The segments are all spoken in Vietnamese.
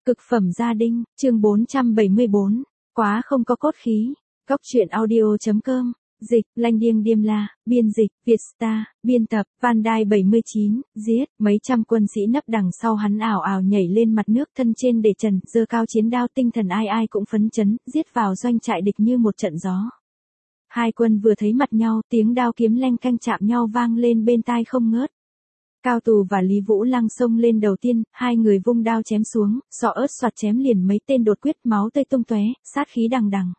Cực phẩm gia đình, chương 474, quá không có cốt khí. Góc truyện audio.com, dịch, Lanh Điêng Điềm La, biên dịch, Vietstar, biên tập, Van Đai 79, giết, mấy trăm quân sĩ nấp đằng sau hắn ảo ảo nhảy lên mặt nước thân trên để trần, giơ cao chiến đao tinh thần ai ai cũng phấn chấn, giết vào doanh trại địch như một trận gió. Hai quân vừa thấy mặt nhau, tiếng đao kiếm leng canh chạm nhau vang lên bên tai không ngớt. Cao Tù và Lý Vũ Lăng xông lên đầu tiên, hai người vung đao chém xuống, xọ ớt xoạt chém liền mấy tên đột quyết, máu tươi tung tóe, sát khí đằng đằng.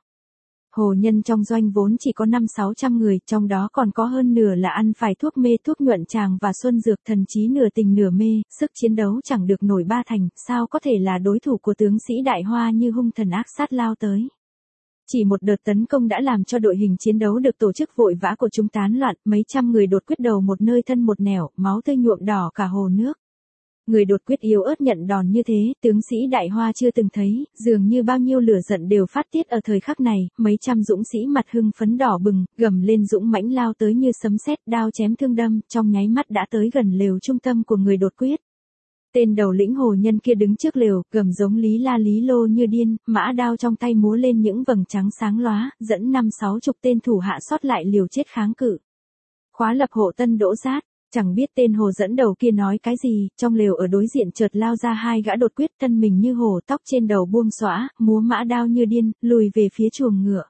Hồ nhân trong doanh vốn chỉ có 500-600 người, trong đó còn có hơn nửa là ăn phải thuốc mê thuốc nhuận tràng và xuân dược, thần trí nửa tình nửa mê, sức chiến đấu chẳng được nổi ba thành, sao có thể là đối thủ của tướng sĩ Đại Hoa như hung thần ác sát lao tới. Chỉ một đợt tấn công đã làm cho đội hình chiến đấu được tổ chức vội vã của chúng tán loạn, mấy trăm người đột quyết đầu một nơi thân một nẻo, máu tươi nhuộm đỏ cả hồ nước. Người đột quyết yếu ớt nhận đòn như thế, tướng sĩ Đại Hoa chưa từng thấy, dường như bao nhiêu lửa giận đều phát tiết ở thời khắc này, mấy trăm dũng sĩ mặt hưng phấn đỏ bừng, gầm lên dũng mãnh lao tới như sấm sét, đao chém thương đâm, trong nháy mắt đã tới gần lều trung tâm của người đột quyết. Tên đầu lĩnh hồ nhân kia đứng trước lều, gầm giống Lý La Lý Lô như điên, mã đao trong tay múa lên những vầng trắng sáng lóa, dẫn 50-60 tên thủ hạ sót lại liều chết kháng cự. Khóa lập hộ tân đỗ sát, chẳng biết tên hồ dẫn đầu kia nói cái gì, trong lều ở đối diện chợt lao ra hai gã đột quyết, thân mình như hổ, tóc trên đầu buông xõa, múa mã đao như điên, lùi về phía chuồng ngựa.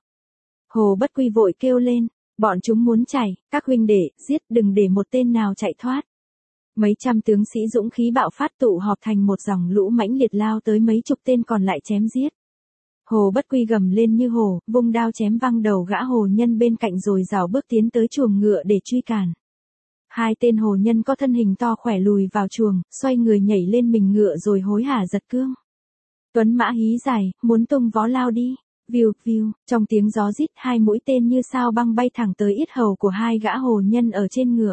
Hồ Bất Quy vội kêu lên, bọn chúng muốn chạy, các huynh đệ, giết, đừng để một tên nào chạy thoát. Mấy trăm tướng sĩ dũng khí bạo phát tụ họp thành một dòng lũ mãnh liệt lao tới mấy chục tên còn lại chém giết. Hồ Bất Quy gầm lên như hổ, vung đao chém văng đầu gã hồ nhân bên cạnh rồi rảo bước tiến tới chuồng ngựa để truy cản. Hai tên hồ nhân có thân hình to khỏe lùi vào chuồng, xoay người nhảy lên mình ngựa rồi hối hả giật cương. Tuấn mã hí dài, muốn tung vó lao đi. Viu viu, trong tiếng gió rít hai mũi tên như sao băng bay thẳng tới yết hầu của hai gã hồ nhân ở trên ngựa.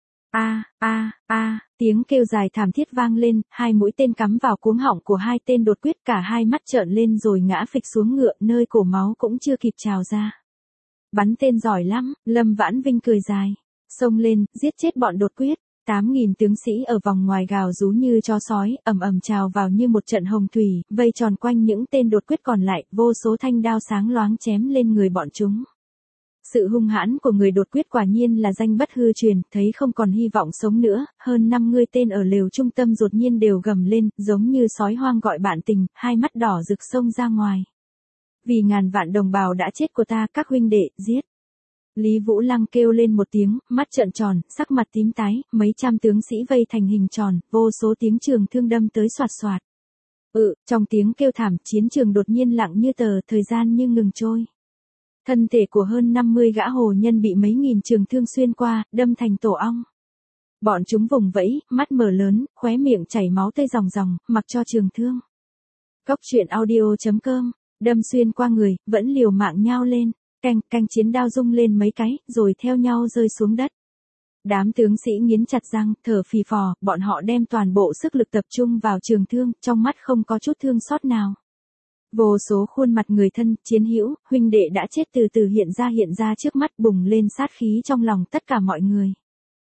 Tiếng kêu dài thảm thiết vang lên, hai mũi tên cắm vào cuống họng của hai tên đột quyết, cả hai mắt trợn lên rồi ngã phịch xuống ngựa, nơi cổ máu cũng chưa kịp trào ra. Bắn tên giỏi lắm, Lâm Vãn Vinh cười dài, xông lên, giết chết bọn đột quyết. 8.000 tướng sĩ ở vòng ngoài gào rú như chó sói, ầm ầm trào vào như một trận hồng thủy, vây tròn quanh những tên đột quyết còn lại, vô số thanh đao sáng loáng chém lên người bọn chúng. Sự hung hãn của người đột quyết quả nhiên là danh bất hư truyền, thấy không còn hy vọng sống nữa, hơn 50 tên ở lều trung tâm đột nhiên đều gầm lên, giống như sói hoang gọi bạn tình, hai mắt đỏ rực xông ra ngoài. Vì ngàn vạn đồng bào đã chết của ta, các huynh đệ, giết. Lý Vũ Lăng kêu lên một tiếng, mắt trợn tròn, sắc mặt tím tái, mấy trăm tướng sĩ vây thành hình tròn, vô số tiếng trường thương đâm tới xoạt xoạt. Trong tiếng kêu thảm, chiến trường đột nhiên lặng như tờ, thời gian như ngừng trôi. Thân thể của hơn 50 gã hồ nhân bị mấy nghìn trường thương xuyên qua, đâm thành tổ ong. Bọn chúng vùng vẫy, mắt mở lớn, khóe miệng chảy máu tươi ròng ròng, mặc cho trường thương. Góc truyện audio.com, đâm xuyên qua người, vẫn liều mạng nhao lên, canh chiến đao rung lên mấy cái, rồi theo nhau rơi xuống đất. Đám tướng sĩ nghiến chặt răng, thở phì phò, bọn họ đem toàn bộ sức lực tập trung vào trường thương, trong mắt không có chút thương xót nào. Vô số khuôn mặt người thân, chiến hữu, huynh đệ đã chết từ từ hiện ra trước mắt, bùng lên sát khí trong lòng tất cả mọi người.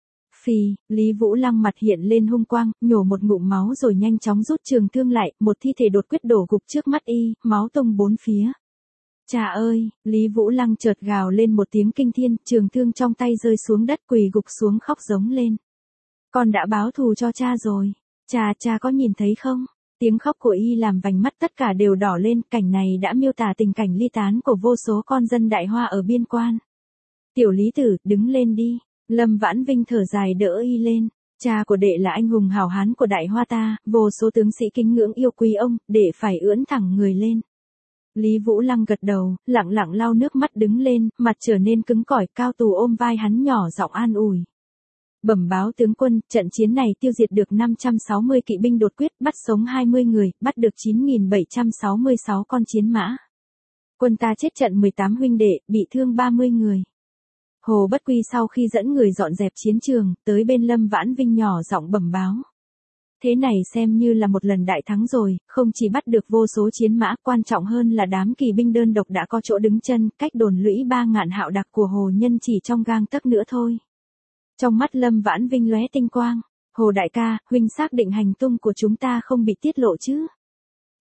Lý Vũ Lăng mặt hiện lên hung quang, nhổ một ngụm máu rồi nhanh chóng rút trường thương lại, một thi thể đột quyết đổ gục trước mắt y, máu tung bốn phía. Cha ơi, Lý Vũ Lăng chợt gào lên một tiếng kinh thiên, trường thương trong tay rơi xuống đất, quỳ gục xuống khóc giống lên. Con đã báo thù cho cha rồi. Cha có nhìn thấy không? Tiếng khóc của y làm vành mắt tất cả đều đỏ lên, cảnh này đã miêu tả tình cảnh ly tán của vô số con dân Đại Hoa ở biên quan. Tiểu Lý Tử, đứng lên đi. Lâm Vãn Vinh thở dài đỡ y lên. Cha của đệ là anh hùng hào hán của Đại Hoa ta, vô số tướng sĩ kính ngưỡng yêu quý ông, đệ phải ưỡn thẳng người lên. Lý Vũ Lăng gật đầu, lặng lặng lau nước mắt đứng lên, mặt trở nên cứng cỏi. Cao Tù ôm vai hắn nhỏ giọng an ủi. Bẩm báo tướng quân, trận chiến này tiêu diệt được 560 kỵ binh đột quyết, bắt sống 20 người, bắt được 9.766 con chiến mã. Quân ta chết trận 18 huynh đệ, bị thương 30 người. Hồ Bất Quy sau khi dẫn người dọn dẹp chiến trường, tới bên Lâm Vãn Vinh nhỏ giọng bẩm báo. Thế này xem như là một lần đại thắng rồi, không chỉ bắt được vô số chiến mã, quan trọng hơn là đám kỳ binh đơn độc đã có chỗ đứng chân, cách đồn lũy 3.000 hạo đặc của hồ nhân chỉ trong gang tấc nữa thôi. Trong mắt Lâm Vãn Vinh lóe tinh quang. Hồ đại ca, huynh xác định hành tung của chúng ta không bị tiết lộ chứ?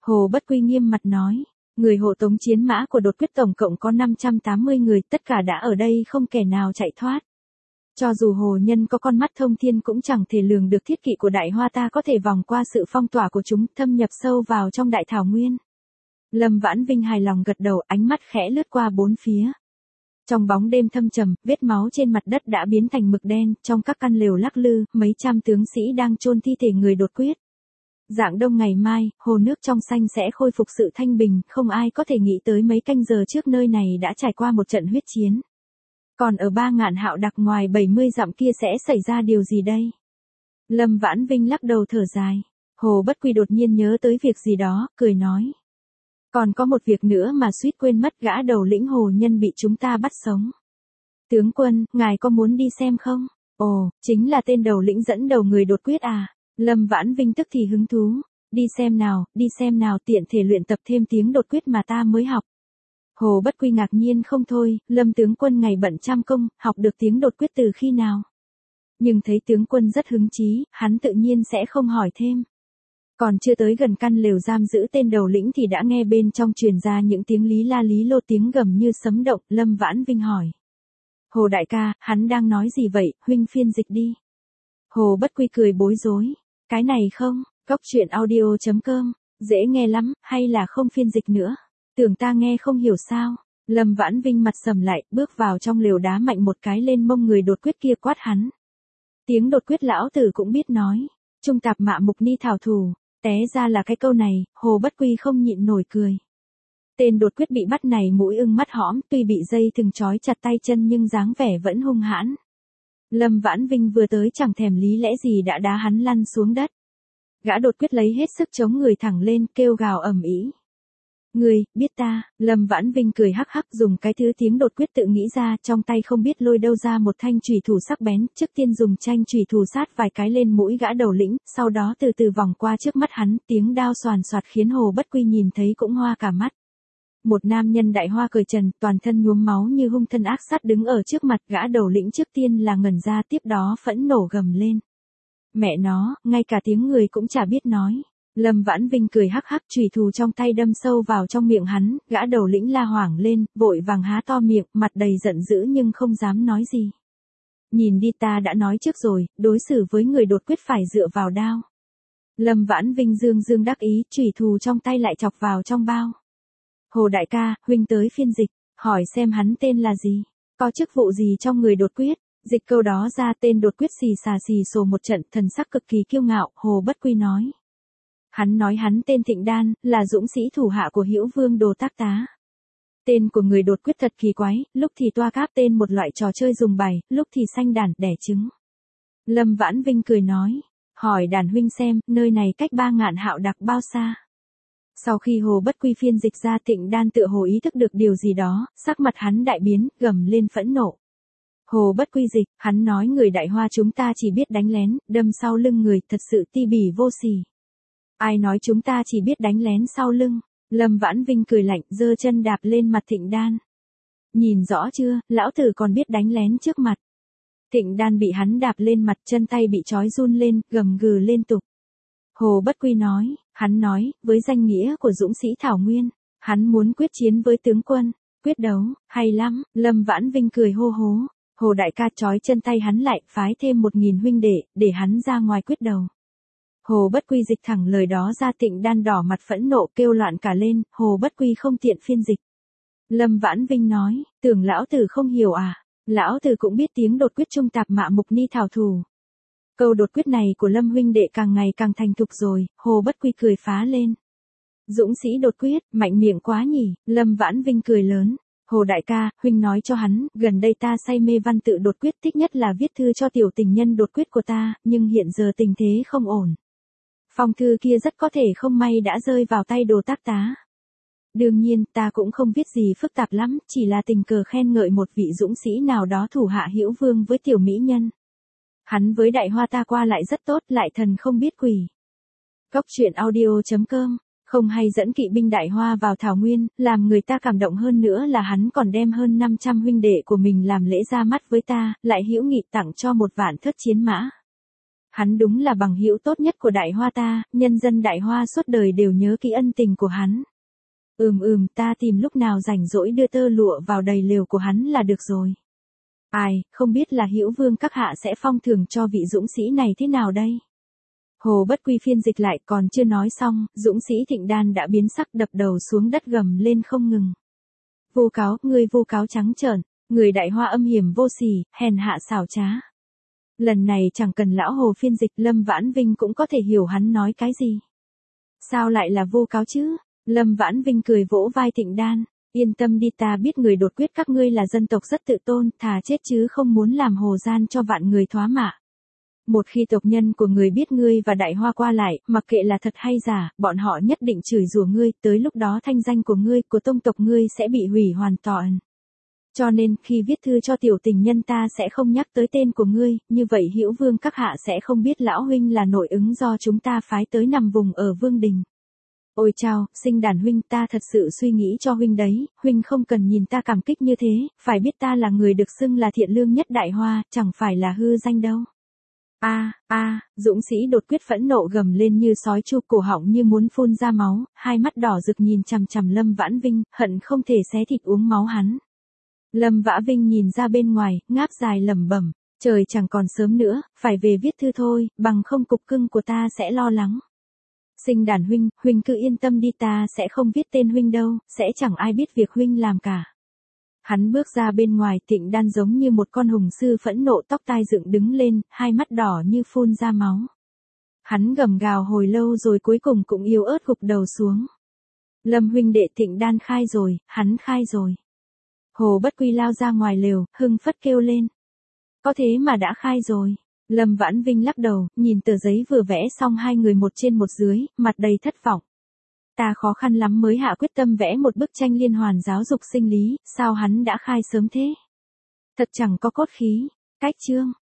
Hồ Bất Quy nghiêm mặt nói, người hộ tống chiến mã của đột quyết tổng cộng có 580 người, tất cả đã ở đây không kẻ nào chạy thoát. Cho dù hồ nhân có con mắt thông thiên cũng chẳng thể lường được thiết kỵ của Đại Hoa ta có thể vòng qua sự phong tỏa của chúng, thâm nhập sâu vào trong đại thảo nguyên. Lâm Vãn Vinh hài lòng gật đầu, ánh mắt khẽ lướt qua bốn phía. Trong bóng đêm thâm trầm, vết máu trên mặt đất đã biến thành mực đen, trong các căn lều lắc lư, mấy trăm tướng sĩ đang chôn thi thể người đột quyết. Rạng đông ngày mai, hồ nước trong xanh sẽ khôi phục sự thanh bình, không ai có thể nghĩ tới mấy canh giờ trước nơi này đã trải qua một trận huyết chiến. Còn ở Ba Ngạn Hạo Đặc ngoài 70 dặm kia sẽ xảy ra điều gì đây? Lâm Vãn Vinh lắc đầu thở dài. Hồ Bất Quy đột nhiên nhớ tới việc gì đó, cười nói. Còn có một việc nữa mà suýt quên mất, gã đầu lĩnh hồ nhân bị chúng ta bắt sống. Tướng quân, ngài có muốn đi xem không? Ồ, chính là tên đầu lĩnh dẫn đầu người đột quyết à? Lâm Vãn Vinh tức thì hứng thú. Đi xem nào, tiện thể luyện tập thêm tiếng đột quyết mà ta mới học. Hồ Bất Quy ngạc nhiên không thôi, Lâm tướng quân ngày bận trăm công, học được tiếng đột quyết từ khi nào? Nhưng thấy tướng quân rất hứng chí, hắn tự nhiên sẽ không hỏi thêm. Còn chưa tới gần căn lều giam giữ tên đầu lĩnh thì đã nghe bên trong truyền ra những tiếng lý la lý lô, tiếng gầm như sấm động. Lâm Vãn Vinh hỏi. Hồ đại ca, hắn đang nói gì vậy, huynh phiên dịch đi. Hồ Bất Quy cười bối rối. Cái này không, coctruyện.audio.com, dễ nghe lắm, hay là không phiên dịch nữa? Tưởng ta nghe không hiểu sao? Lâm Vãn Vinh mặt sầm lại, bước vào trong lều đá mạnh một cái lên mông người đột quyết kia, quát hắn. Tiếng đột quyết lão tử cũng biết nói. Trung tạp mạ mục ni thảo thủ. Té ra là cái câu này, Hồ Bất Quy không nhịn nổi cười. Tên đột quyết bị bắt này mũi ưng mắt hõm, tuy bị dây thừng trói chặt tay chân nhưng dáng vẻ vẫn hung hãn. Lâm Vãn Vinh vừa tới chẳng thèm lý lẽ gì đã đá hắn lăn xuống đất. Gã đột quyết lấy hết sức chống người thẳng lên, kêu gào ầm ĩ. Người, biết ta, Lâm Vãn Vinh cười hắc hắc, dùng cái thứ tiếng đột quyết tự nghĩ ra, trong tay không biết lôi đâu ra một thanh chùy thủ sắc bén, trước tiên dùng tranh chùy thủ sát vài cái lên mũi gã đầu lĩnh, sau đó từ từ vòng qua trước mắt hắn, tiếng đao xoàn xoạt khiến Hồ Bất Quy nhìn thấy cũng hoa cả mắt. Một nam nhân đại hoa cởi trần, toàn thân nhuốm máu như hung thân ác sát đứng ở trước mặt gã đầu lĩnh, trước tiên là ngẩn ra, tiếp đó phẫn nộ gầm lên. Mẹ nó, ngay cả tiếng người cũng chả biết nói. Lâm Vãn Vinh cười hắc hắc, chùy thủ trong tay đâm sâu vào trong miệng hắn, gã đầu lĩnh la hoảng lên, vội vàng há to miệng, mặt đầy giận dữ nhưng không dám nói gì. Nhìn đi, ta đã nói trước rồi, đối xử với người đột quyết phải dựa vào đao. Lâm Vãn Vinh dương dương đắc ý, chùy thủ trong tay lại chọc vào trong bao. Hồ đại ca, huynh tới phiên dịch, hỏi xem hắn tên là gì, có chức vụ gì trong người đột quyết. Dịch câu đó ra, tên đột quyết xì xà xì xồ một trận, thần sắc cực kỳ kiêu ngạo. Hồ Bất Quy nói. Hắn nói hắn tên Thịnh Đan, là dũng sĩ thủ hạ của Hữu Vương Đồ Tác Tá. Tên của người đột quyết thật kỳ quái, lúc thì toa cáp tên một loại trò chơi dùng bài, lúc thì sanh đàn, đẻ trứng. Lâm Vãn Vinh cười nói, hỏi đàn huynh xem, nơi này cách Ba Ngạn Hạo Đặc bao xa? Sau khi Hồ Bất Quy phiên dịch ra, Thịnh Đan tựa hồ ý thức được điều gì đó, sắc mặt hắn đại biến, gầm lên phẫn nộ. Hồ Bất Quy dịch, hắn nói người Đại Hoa chúng ta chỉ biết đánh lén, đâm sau lưng người, thật sự ti bỉ vô sỉ. Ai nói chúng ta chỉ biết đánh lén sau lưng? Lâm Vãn Vinh cười lạnh, giơ chân đạp lên mặt Thịnh Đan. Nhìn rõ chưa, lão tử còn biết đánh lén trước mặt. Thịnh Đan bị hắn đạp lên mặt, chân tay bị trói run lên, gầm gừ liên tục. Hồ Bất Quy nói, hắn nói, với danh nghĩa của dũng sĩ Thảo Nguyên, hắn muốn quyết chiến với tướng quân. Quyết đấu, hay lắm, Lâm Vãn Vinh cười hô hố. Hồ đại ca trói chân tay hắn lại, phái thêm 1000 huynh đệ, để hắn ra ngoài quyết đầu. Hồ Bất Quy dịch thẳng lời đó ra, Thịnh Đan đỏ mặt phẫn nộ kêu loạn cả lên, Hồ Bất Quy không tiện phiên dịch. Lâm Vãn Vinh nói, tưởng lão tử không hiểu à, lão tử cũng biết tiếng đột quyết trung tạp mạ mục ni thảo thủ. Câu đột quyết này của Lâm huynh đệ càng ngày càng thành thục rồi, Hồ Bất Quy cười phá lên. Dũng sĩ đột quyết, mạnh miệng quá nhỉ, Lâm Vãn Vinh cười lớn. Hồ đại ca, huynh nói cho hắn, gần đây ta say mê văn tự đột quyết, thích nhất là viết thư cho tiểu tình nhân đột quyết của ta, nhưng hiện giờ tình thế không ổn. Phong thư kia rất có thể không may đã rơi vào tay Đồ Tác Tá. Đương nhiên, ta cũng không viết gì phức tạp lắm, chỉ là tình cờ khen ngợi một vị dũng sĩ nào đó thủ hạ Hữu Vương với tiểu mỹ nhân. Hắn với Đại Hoa ta qua lại rất tốt, lại thần không biết quỷ. Coctruyện.audio.com, không hay dẫn kỵ binh Đại Hoa vào Thảo Nguyên, làm người ta cảm động hơn nữa là hắn còn đem hơn 500 huynh đệ của mình làm lễ ra mắt với ta, lại hữu nghị tặng cho 1 vạn thớt chiến mã. Hắn đúng là bằng hữu tốt nhất của Đại Hoa ta, nhân dân Đại Hoa suốt đời đều nhớ kỹ ân tình của hắn. Ta tìm lúc nào rảnh rỗi đưa tơ lụa vào đầy lều của hắn là được rồi. Ai, không biết là Hữu Vương các hạ sẽ phong thưởng cho vị dũng sĩ này thế nào đây? Hồ Bất Quy phiên dịch lại, còn chưa nói xong, dũng sĩ Thịnh Đan đã biến sắc, đập đầu xuống đất gầm lên không ngừng. Vu cáo, ngươi vu cáo trắng trợn, người Đại Hoa âm hiểm vô sỉ, hèn hạ xảo trá. Lần này chẳng cần lão Hồ phiên dịch, Lâm Vãn Vinh cũng có thể hiểu hắn nói cái gì. Sao lại là vu cáo chứ? Lâm Vãn Vinh cười vỗ vai Thịnh Đan, yên tâm đi, ta biết người đột quyết các ngươi là dân tộc rất tự tôn, thà chết chứ không muốn làm hồ gian cho vạn người thoá mạ. Một khi tộc nhân của người biết ngươi và Đại Hoa qua lại, mặc kệ là thật hay giả, bọn họ nhất định chửi rủa ngươi, tới lúc đó thanh danh của ngươi, của tông tộc ngươi sẽ bị hủy hoàn toàn. Cho nên, khi viết thư cho tiểu tình nhân ta sẽ không nhắc tới tên của ngươi, như vậy Hữu Vương các hạ sẽ không biết lão huynh là nội ứng do chúng ta phái tới nằm vùng ở Vương Đình. Ôi chao, Sinh Đàn huynh, ta thật sự suy nghĩ cho huynh đấy, huynh không cần nhìn ta cảm kích như thế, phải biết ta là người được xưng là thiện lương nhất Đại Hoa, chẳng phải là hư danh đâu. Dũng sĩ đột quyết phẫn nộ gầm lên như sói chu, cổ họng như muốn phun ra máu, hai mắt đỏ rực nhìn chằm chằm Lâm Vãn Vinh, hận không thể xé thịt uống máu hắn. Lâm Vãn Vinh nhìn ra bên ngoài, ngáp dài lẩm bẩm, trời chẳng còn sớm nữa, phải về viết thư thôi, bằng không cục cưng của ta sẽ lo lắng. Sinh Đàn huynh, huynh cứ yên tâm đi, ta sẽ không viết tên huynh đâu, sẽ chẳng ai biết việc huynh làm cả. Hắn bước ra bên ngoài, Thịnh Đan giống như một con hùng sư phẫn nộ, tóc tai dựng đứng lên, hai mắt đỏ như phun ra máu. Hắn gầm gào hồi lâu rồi cuối cùng cũng yếu ớt gục đầu xuống. Lâm huynh đệ, Thịnh Đan khai rồi, hắn khai rồi. Hồ Bất Quy lao ra ngoài lều, hưng phất kêu lên. Có thế mà đã khai rồi. Lâm Vãn Vinh lắc đầu, nhìn tờ giấy vừa vẽ xong hai người một trên một dưới, mặt đầy thất vọng. Ta khó khăn lắm mới hạ quyết tâm vẽ một bức tranh liên hoàn giáo dục sinh lý, sao hắn đã khai sớm thế? Thật chẳng có cốt khí. Cách chương.